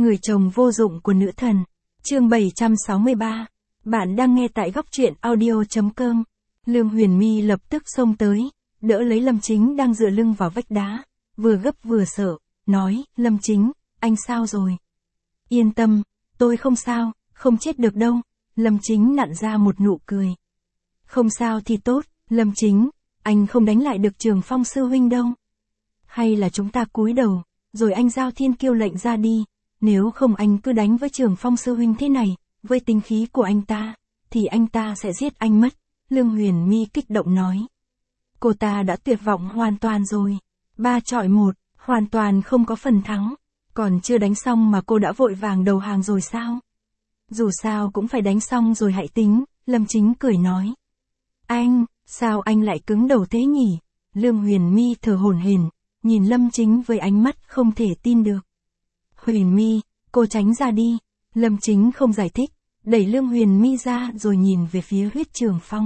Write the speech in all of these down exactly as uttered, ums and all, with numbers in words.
Người chồng vô dụng của nữ thần. Chương bảy trăm sáu mươi ba. Bạn đang nghe tại góc truyện audio.com. Lương Huyền My lập tức xông tới, đỡ lấy Lâm Chính đang dựa lưng vào vách đá, vừa gấp vừa sợ, nói, Lâm Chính, anh sao rồi? Yên tâm, tôi không sao, không chết được đâu. Lâm Chính nặn ra một nụ cười. Không sao thì tốt, Lâm Chính, anh không đánh lại được Trường Phong sư huynh đâu. Hay là chúng ta cúi đầu, rồi anh giao thiên kiêu lệnh ra đi, nếu không anh cứ đánh với Trường Phong sư huynh thế này, với tính khí của anh ta, thì anh ta sẽ giết anh mất. Lương Huyền My kích động nói. Cô ta đã tuyệt vọng hoàn toàn rồi. Ba chọi một, hoàn toàn không có phần thắng. Còn chưa đánh xong mà cô đã vội vàng đầu hàng rồi sao? Dù sao cũng phải đánh xong rồi hãy tính, Lâm Chính cười nói. Anh, sao anh lại cứng đầu thế nhỉ? Lương Huyền My thở hổn hển, nhìn Lâm Chính với ánh mắt không thể tin được. Huyền My, cô tránh ra đi. Lâm Chính không giải thích, đẩy Lương Huyền My ra rồi nhìn về phía Huyết Trường Phong.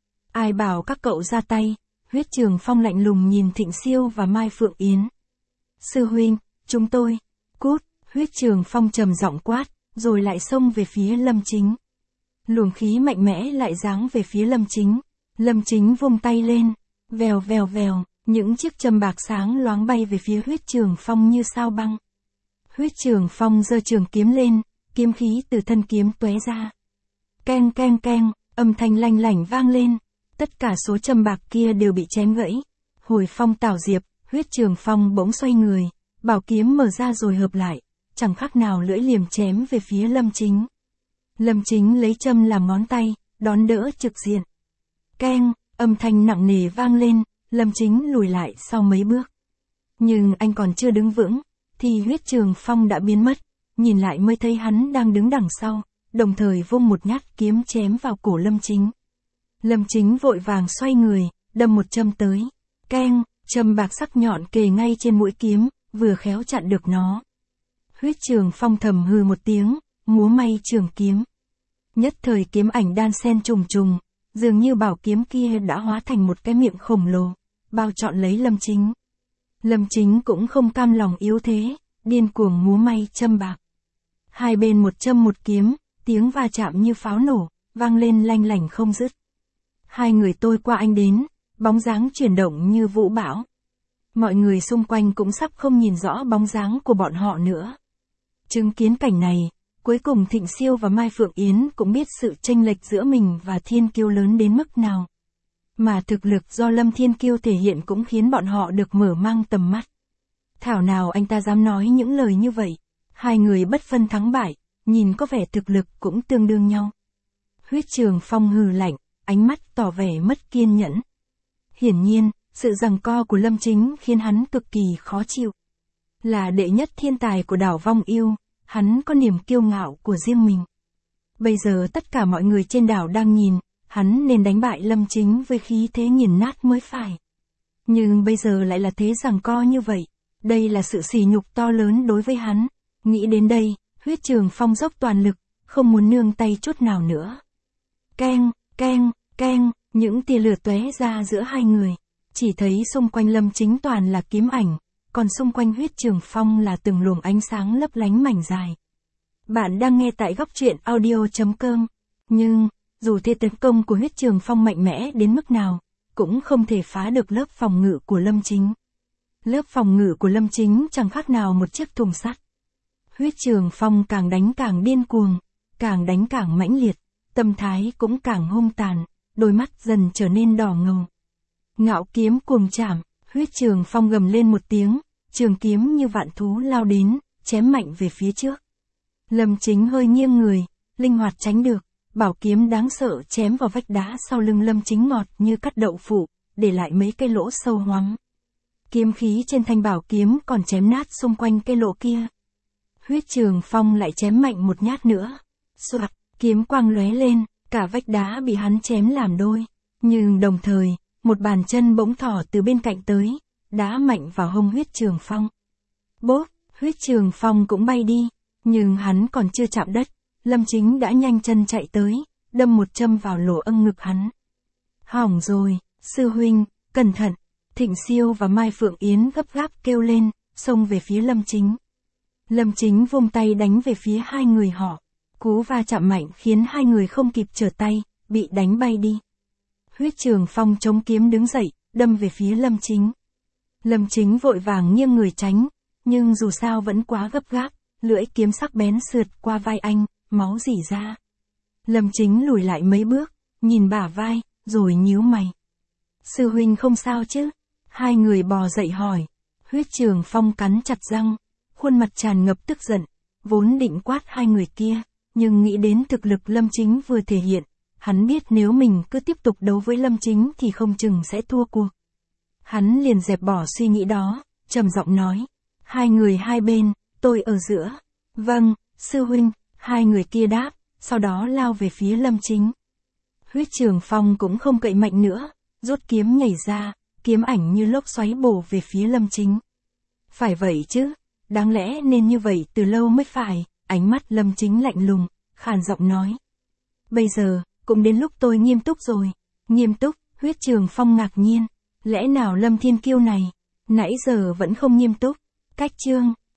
Ai bảo các cậu ra tay? Huyết Trường Phong lạnh lùng nhìn Thịnh Siêu và Mai Phượng Yến. Sư huynh, chúng tôi, cút, Huyết Trường Phong trầm giọng quát, rồi lại xông về phía Lâm Chính. Luồng khí mạnh mẽ lại giáng về phía Lâm Chính. Lâm Chính vung tay lên, vèo vèo vèo, những chiếc châm bạc sáng loáng bay về phía Huyết Trường Phong như sao băng. Huyết Trường Phong giơ trường kiếm lên, kiếm khí từ thân kiếm tóe ra. Keng keng keng, âm thanh lanh lảnh vang lên, tất cả số châm bạc kia đều bị chém gãy. Hồi phong tảo diệp, Huyết Trường Phong bỗng xoay người, bảo kiếm mở ra rồi hợp lại, chẳng khác nào lưỡi liềm chém về phía Lâm Chính. Lâm Chính lấy châm làm ngón tay, đón đỡ trực diện. Keng, âm thanh nặng nề vang lên, Lâm Chính lùi lại sau mấy bước. Nhưng anh còn chưa đứng vững, thì Huyết Trường Phong đã biến mất, nhìn lại mới thấy hắn đang đứng đằng sau, đồng thời vung một nhát kiếm chém vào cổ Lâm Chính. Lâm Chính vội vàng xoay người, đâm một châm tới. Keng, châm bạc sắc nhọn kề ngay trên mũi kiếm, vừa khéo chặn được nó. Huyết Trường Phong thầm hừ một tiếng, múa may trường kiếm. Nhất thời kiếm ảnh đan xen trùng trùng, dường như bảo kiếm kia đã hóa thành một cái miệng khổng lồ, bao trọn lấy Lâm Chính. Lâm Chính cũng không cam lòng yếu thế, điên cuồng múa may châm bạc. Hai bên một châm một kiếm, tiếng va chạm như pháo nổ, vang lên lanh lảnh không dứt. Hai người tôi qua anh đến, bóng dáng chuyển động như vũ bão. Mọi người xung quanh cũng sắp không nhìn rõ bóng dáng của bọn họ nữa. Chứng kiến cảnh này, cuối cùng Thịnh Siêu và Mai Phượng Yến cũng biết sự chênh lệch giữa mình và Thiên Kiêu lớn đến mức nào. Mà thực lực do Lâm Thiên Kiêu thể hiện cũng khiến bọn họ được mở mang tầm mắt. Thảo nào anh ta dám nói những lời như vậy. Hai người bất phân thắng bại, nhìn có vẻ thực lực cũng tương đương nhau. Huyết Trường Phong hừ lạnh, ánh mắt tỏ vẻ mất kiên nhẫn. Hiển nhiên, sự giằng co của Lâm Chính khiến hắn cực kỳ khó chịu. Là đệ nhất thiên tài của đảo Vong Yêu, hắn có niềm kiêu ngạo của riêng mình. Bây giờ tất cả mọi người trên đảo đang nhìn, hắn nên đánh bại Lâm Chính với khí thế nghiền nát mới phải. Nhưng bây giờ lại là thế giằng co như vậy, đây là sự sỉ nhục to lớn đối với hắn. Nghĩ đến đây, Huyết Trường Phong dốc toàn lực, không muốn nương tay chút nào nữa. Keng, keng, keng, những tia lửa tóe ra giữa hai người. Chỉ thấy xung quanh Lâm Chính toàn là kiếm ảnh, còn xung quanh Huyết Trường Phong là từng luồng ánh sáng lấp lánh mảnh dài. Bạn đang nghe tại góc truyện audio.com. Nhưng, dù thế tấn công của Huyết Trường Phong mạnh mẽ đến mức nào, cũng không thể phá được lớp phòng ngự của Lâm Chính. Lớp phòng ngự của Lâm Chính chẳng khác nào một chiếc thùng sắt. Huyết Trường Phong càng đánh càng điên cuồng, càng đánh càng mãnh liệt, tâm thái cũng càng hung tàn, đôi mắt dần trở nên đỏ ngầu. Ngạo kiếm cuồng chạm, Huyết Trường Phong gầm lên một tiếng, trường kiếm như vạn thú lao đến, chém mạnh về phía trước. Lâm Chính hơi nghiêng người, linh hoạt tránh được, bảo kiếm đáng sợ chém vào vách đá sau lưng Lâm Chính ngọt như cắt đậu phụ, để lại mấy cái lỗ sâu hoắm. Kiếm khí trên thanh bảo kiếm còn chém nát xung quanh cái lỗ kia. Huyết Trường Phong lại chém mạnh một nhát nữa. Soạt, kiếm quang lóe lên, cả vách đá bị hắn chém làm đôi. Nhưng đồng thời, một bàn chân bỗng thỏ từ bên cạnh tới, đá mạnh vào hông Huyết Trường Phong. Bốp, Huyết Trường Phong cũng bay đi, nhưng hắn còn chưa chạm đất, Lâm Chính đã nhanh chân chạy tới, đâm một châm vào lỗ âng ngực hắn. Hỏng rồi, sư huynh, cẩn thận. Thịnh Siêu và Mai Phượng Yến gấp gáp kêu lên, xông về phía Lâm Chính. Lâm Chính vung tay đánh về phía hai người họ. Cú va chạm mạnh khiến hai người không kịp trở tay, bị đánh bay đi. Huyết Trường Phong chống kiếm đứng dậy, đâm về phía Lâm Chính. Lâm Chính vội vàng nghiêng người tránh, nhưng dù sao vẫn quá gấp gáp, lưỡi kiếm sắc bén sượt qua vai anh, máu rỉ ra. Lâm Chính lùi lại mấy bước, nhìn bả vai, rồi nhíu mày. Sư huynh không sao chứ? Hai người bò dậy hỏi. Huyết Trường Phong cắn chặt răng, khuôn mặt tràn ngập tức giận, vốn định quát hai người kia, nhưng nghĩ đến thực lực Lâm Chính vừa thể hiện, hắn biết nếu mình cứ tiếp tục đấu với Lâm Chính thì không chừng sẽ thua cuộc. Hắn liền dẹp bỏ suy nghĩ đó, trầm giọng nói. Hai người hai bên, tôi ở giữa. Vâng, sư huynh, hai người kia đáp, sau đó lao về phía Lâm Chính. Huyết Trường Phong cũng không cậy mạnh nữa, rút kiếm nhảy ra, kiếm ảnh như lốc xoáy bổ về phía Lâm Chính. Phải vậy chứ, đáng lẽ nên như vậy từ lâu mới phải, ánh mắt Lâm Chính lạnh lùng, khàn giọng nói. Bây giờ, cũng đến lúc tôi nghiêm túc rồi. Nghiêm túc, Huyết Trường Phong ngạc nhiên. Lẽ nào Lâm Thiên Kiêu này, nãy giờ vẫn không nghiêm túc? Cách chương